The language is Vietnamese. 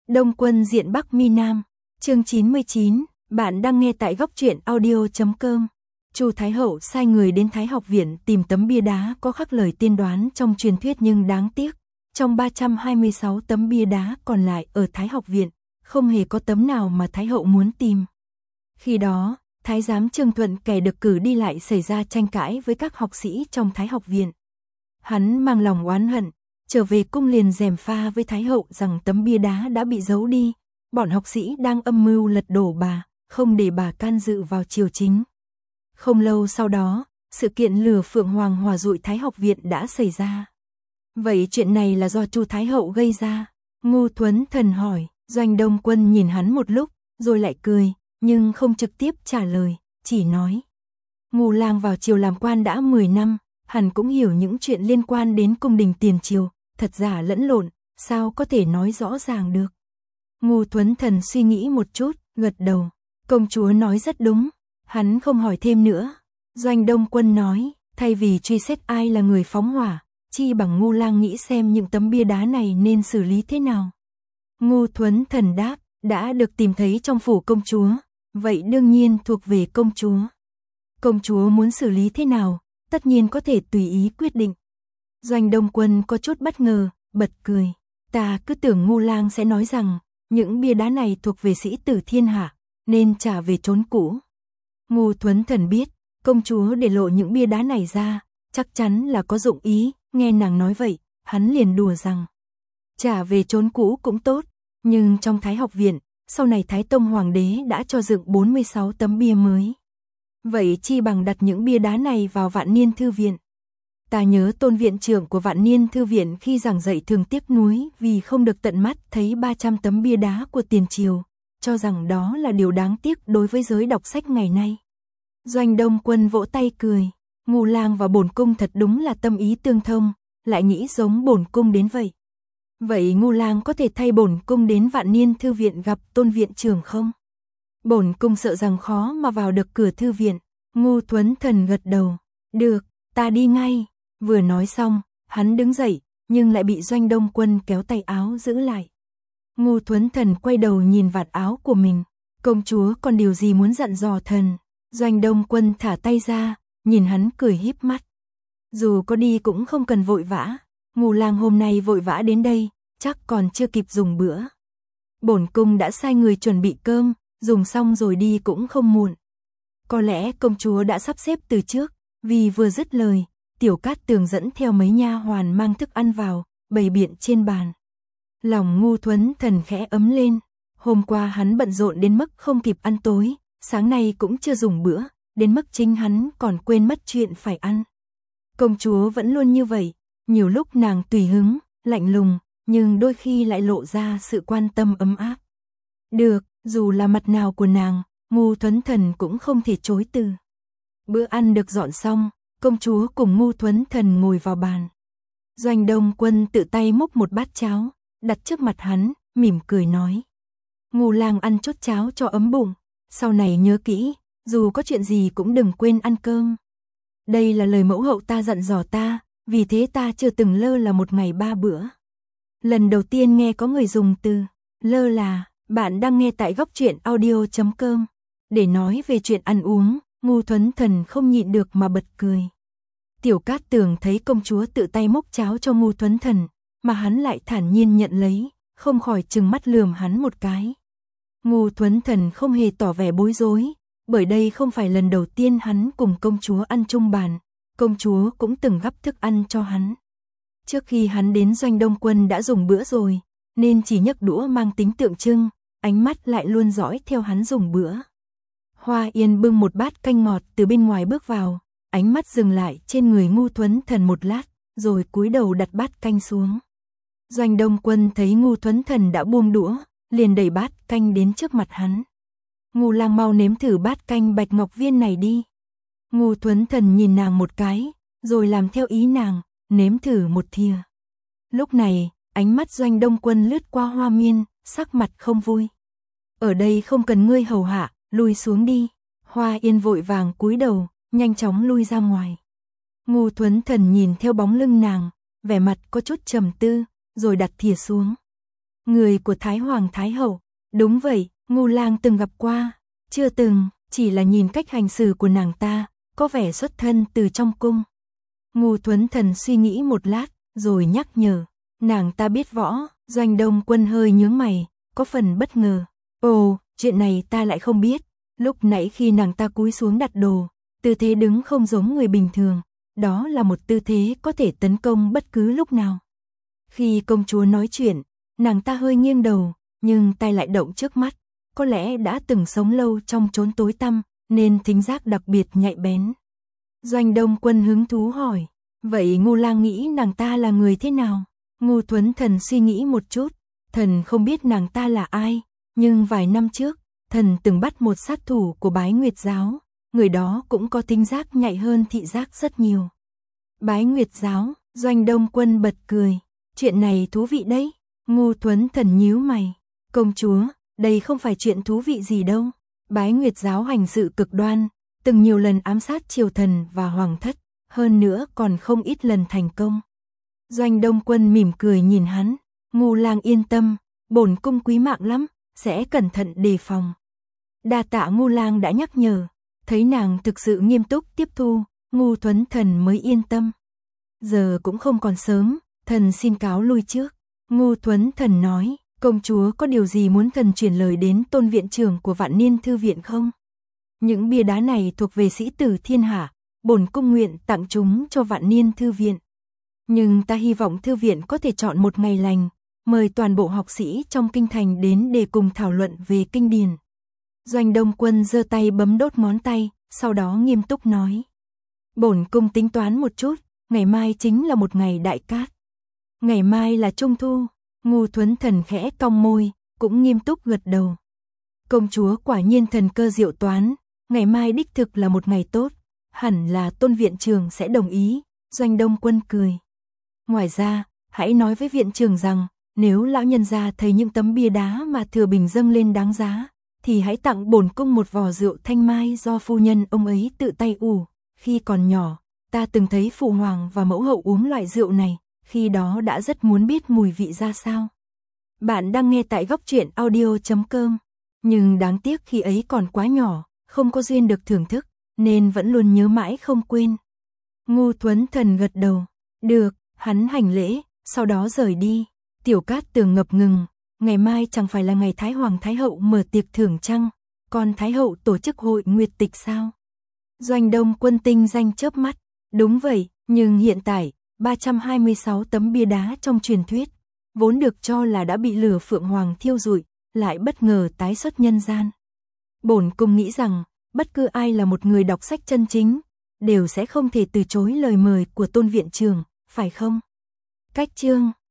Đông Quân diện Bắc Mi Nam, chương 99, bạn đang nghe tại góc truyện audio.com. Chu Thái Hậu sai người đến Thái học viện tìm tấm bia đá có khắc lời tiên đoán trong truyền thuyết, nhưng đáng tiếc, trong 326 tấm bia đá còn lại ở Thái học viện, không hề có tấm nào mà Thái hậu muốn tìm. Khi đó, Thái giám Trương Thuận kẻ được cử đi lại xảy ra tranh cãi với các học sĩ trong Thái học viện. Hắn mang lòng oán hận, trở về cung liền gièm pha với Thái hậu rằng tấm bia đá đã bị giấu đi, bọn học sĩ đang âm mưu lật đổ bà, không để bà can dự vào triều chính. Không lâu sau đó, sự kiện lửa Phượng Hoàng hòa dụi Thái học viện đã xảy ra. Vậy chuyện này là do Chu Thái hậu gây ra? Ngô Thuấn Thần hỏi. Doanh Đông Quân nhìn hắn một lúc, rồi lại cười, nhưng không trực tiếp trả lời, chỉ nói: Ngô lang vào triều làm quan đã 10 năm, hẳn cũng hiểu những chuyện liên quan đến cung đình tiền triều, thật giả lẫn lộn, sao có thể nói rõ ràng được. Ngô Thuấn Thần suy nghĩ một chút, gật đầu, công chúa nói rất đúng. Hắn không hỏi thêm nữa. Doanh Đông Quân nói, thay vì truy xét ai là người phóng hỏa, chi bằng Ngô lang nghĩ xem những tấm bia đá này nên xử lý thế nào. Ngô Thuấn Thần đáp, đã được tìm thấy trong phủ công chúa, vậy đương nhiên thuộc về công chúa. Công chúa muốn xử lý thế nào, tất nhiên có thể tùy ý quyết định. Doanh Đông Quân có chút bất ngờ, bật cười. Ta cứ tưởng Ngô lang sẽ nói rằng, những bia đá này thuộc về sĩ tử thiên hạ, nên trả về chốn cũ. Ngô Thuấn Thần biết, công chúa để lộ những bia đá này ra, chắc chắn là có dụng ý, nghe nàng nói vậy, hắn liền đùa rằng, trả về chốn cũ cũng tốt, nhưng trong Thái học viện, sau này Thái Tông Hoàng đế đã cho dựng 46 tấm bia mới. Vậy chi bằng đặt những bia đá này vào Vạn Niên Thư viện. Ta nhớ tôn viện trưởng của Vạn Niên Thư viện khi giảng dạy thường tiếc nuối vì không được tận mắt thấy 300 tấm bia đá của tiền triều, cho rằng đó là điều đáng tiếc đối với giới đọc sách ngày nay. Doanh Đông Quân vỗ tay cười, Ngô lang và bổn cung thật đúng là tâm ý tương thông, lại nghĩ giống bổn cung đến vậy. Vậy Ngô lang có thể thay bổn cung đến Vạn Niên Thư viện gặp tôn viện trưởng không? Bổn cung sợ rằng khó mà vào được cửa thư viện. Ngô Thuấn Thần gật đầu, được, ta đi ngay. Vừa nói xong, hắn đứng dậy, nhưng lại bị Doanh Đông Quân kéo tay áo giữ lại. Ngô Thuấn Thần quay đầu nhìn vạt áo của mình, công chúa còn điều gì muốn dặn dò thần? Doanh Đông Quân thả tay ra, nhìn hắn cười híp mắt. Dù có đi cũng không cần vội vã, Ngô lang hôm nay vội vã đến đây, chắc còn chưa kịp dùng bữa. Bổn cung đã sai người chuẩn bị cơm, dùng xong rồi đi cũng không muộn. Có lẽ công chúa đã sắp xếp từ trước, vì vừa dứt lời, Tiểu Cát Tường dẫn theo mấy nha hoàn mang thức ăn vào, bày biện trên bàn. Lòng Ngô Thuấn Thần khẽ ấm lên, hôm qua hắn bận rộn đến mức không kịp ăn tối, sáng nay cũng chưa dùng bữa, đến mức chính hắn còn quên mất chuyện phải ăn. Công chúa vẫn luôn như vậy, nhiều lúc nàng tùy hứng, lạnh lùng, nhưng đôi khi lại lộ ra sự quan tâm ấm áp. Được, dù là mặt nào của nàng, Ngô Thuấn Thần cũng không thể chối từ. Bữa ăn được dọn xong, công chúa cùng Ngô Thuấn Thần ngồi vào bàn. Doanh Đông Quân tự tay múc một bát cháo, đặt trước mặt hắn, mỉm cười nói. Ngô lang ăn chút cháo cho ấm bụng, sau này nhớ kỹ, dù có chuyện gì cũng đừng quên ăn cơm. Đây là lời mẫu hậu ta dặn dò ta, vì thế ta chưa từng lơ là một ngày 3 bữa. Lần đầu tiên nghe có người dùng từ lơ là. Bạn đang nghe tại góc truyện audio.com. Để nói về chuyện ăn uống, Ngô Thuấn Thần không nhịn được mà bật cười. Tiểu Cát Tường thấy công chúa tự tay múc cháo cho Ngô Thuấn Thần, mà hắn lại thản nhiên nhận lấy, không khỏi trừng mắt lườm hắn một cái. Ngô Thuấn Thần không hề tỏ vẻ bối rối, bởi đây không phải lần đầu tiên hắn cùng công chúa ăn chung bàn, công chúa cũng từng gắp thức ăn cho hắn. Trước khi hắn đến Doanh Đông Quân đã dùng bữa rồi, nên chỉ nhấc đũa mang tính tượng trưng, ánh mắt lại luôn dõi theo hắn dùng bữa. Hoa Yên bưng một bát canh ngọt từ bên ngoài bước vào, ánh mắt dừng lại trên người Ngô Thuấn Thần một lát, rồi cúi đầu đặt bát canh xuống. Doanh Đông Quân thấy Ngô Thuấn Thần đã buông đũa, liền đẩy bát canh đến trước mặt hắn. Ngô lang mau nếm thử bát canh bạch ngọc viên này đi. Ngô Thuấn Thần nhìn nàng một cái, rồi làm theo ý nàng, nếm thử một thìa. Lúc này, ánh mắt Doanh Đông Quân lướt qua Hoa Miên, sắc mặt không vui. Ở đây không cần ngươi hầu hạ, lui xuống đi. Hoa Yên vội vàng cúi đầu, nhanh chóng lui ra ngoài. Ngô Thuấn Thần nhìn theo bóng lưng nàng, vẻ mặt có chút trầm tư, rồi đặt thìa xuống. Người của Thái Hoàng Thái Hậu. Đúng vậy, Ngưu Lang từng gặp qua. Chưa từng, chỉ là nhìn cách hành xử của nàng ta, có vẻ xuất thân từ trong cung. Ngưu Thuấn Thần suy nghĩ một lát, rồi nhắc nhở. Nàng ta biết võ. Doanh Đông Quân hơi nhướng mày, có phần bất ngờ. Ồ, chuyện này ta lại không biết. Lúc nãy khi nàng ta cúi xuống đặt đồ, tư thế đứng không giống người bình thường. Đó là một tư thế có thể tấn công bất cứ lúc nào. Khi công chúa nói chuyện, nàng ta hơi nghiêng đầu, nhưng tay lại động trước mắt. Có lẽ đã từng sống lâu trong chốn tối tăm, nên thính giác đặc biệt nhạy bén. Doanh Đông Quân hứng thú hỏi, vậy Ngưu Lang nghĩ nàng ta là người thế nào? Ngưu Thuấn Thần suy nghĩ một chút, thần không biết nàng ta là ai, nhưng vài năm trước, thần từng bắt một sát thủ của Bái Nguyệt Giáo, người đó cũng có thính giác nhạy hơn thị giác rất nhiều. Bái Nguyệt Giáo, Doanh Đông Quân bật cười, chuyện này thú vị đấy. Ngưu Thuấn Thần nhíu mày, công chúa, đây không phải chuyện thú vị gì đâu. Bái Nguyệt Giáo hành sự cực đoan, từng nhiều lần ám sát triều thần và hoàng thất, hơn nữa còn không ít lần thành công. Doanh Đông Quân mỉm cười nhìn hắn, Ngưu Lang yên tâm, bổn cung quý mạng lắm, sẽ cẩn thận đề phòng. Đa tạ Ngưu Lang đã nhắc nhở, thấy nàng thực sự nghiêm túc tiếp thu, Ngưu Thuấn Thần mới yên tâm. Giờ cũng không còn sớm, thần xin cáo lui trước. Ngưu Thuấn Thần nói, công chúa có điều gì muốn thần truyền lời đến tôn viện trưởng của Vạn Niên Thư Viện không? Những bia đá này thuộc về sĩ tử thiên hạ, bổn cung nguyện tặng chúng cho Vạn Niên Thư Viện. Nhưng ta hy vọng thư viện có thể chọn một ngày lành, mời toàn bộ học sĩ trong kinh thành đến để cùng thảo luận về kinh điển. Doanh Đông Quân giơ tay bấm đốt ngón tay, sau đó nghiêm túc nói. Bổn cung tính toán một chút, ngày mai chính là một ngày đại cát. Ngày mai là Trung Thu. Ngưu Thuấn Thần khẽ cong môi, cũng nghiêm túc gật đầu. Công chúa quả nhiên thần cơ diệu toán, ngày mai đích thực là một ngày tốt, hẳn là tôn viện trưởng sẽ đồng ý. Doanh Đông Quân cười. Ngoài ra, hãy nói với viện trưởng rằng, nếu lão nhân gia thấy những tấm bia đá mà Thừa Bình dâng lên đáng giá, thì hãy tặng bổn cung một vò rượu thanh mai do phu nhân ông ấy tự tay ủ. Khi còn nhỏ, ta từng thấy phụ hoàng và mẫu hậu uống loại rượu này, khi đó đã rất muốn biết mùi vị ra sao. Bạn đang nghe tại góc truyện audio.com, nhưng đáng tiếc khi ấy còn quá nhỏ, không có duyên được thưởng thức, nên vẫn luôn nhớ mãi không quên. Ngưu Thuấn Thần gật đầu, được, hắn hành lễ, sau đó rời đi. Tiểu Cát Tường ngập ngừng, ngày mai chẳng phải là ngày Thái Hoàng Thái Hậu mở tiệc thưởng chăng, còn Thái Hậu tổ chức hội nguyệt tịch sao? Doanh Đông Quân tinh danh chớp mắt, đúng vậy, nhưng hiện tại, 326 tấm bia đá trong truyền thuyết, vốn được cho là đã bị lửa Phượng Hoàng thiêu rụi, lại bất ngờ tái xuất nhân gian. Bổn cung nghĩ rằng, bất cứ ai là một người đọc sách chân chính, đều sẽ không thể từ chối lời mời của tôn viện trưởng, phải không? Cách chương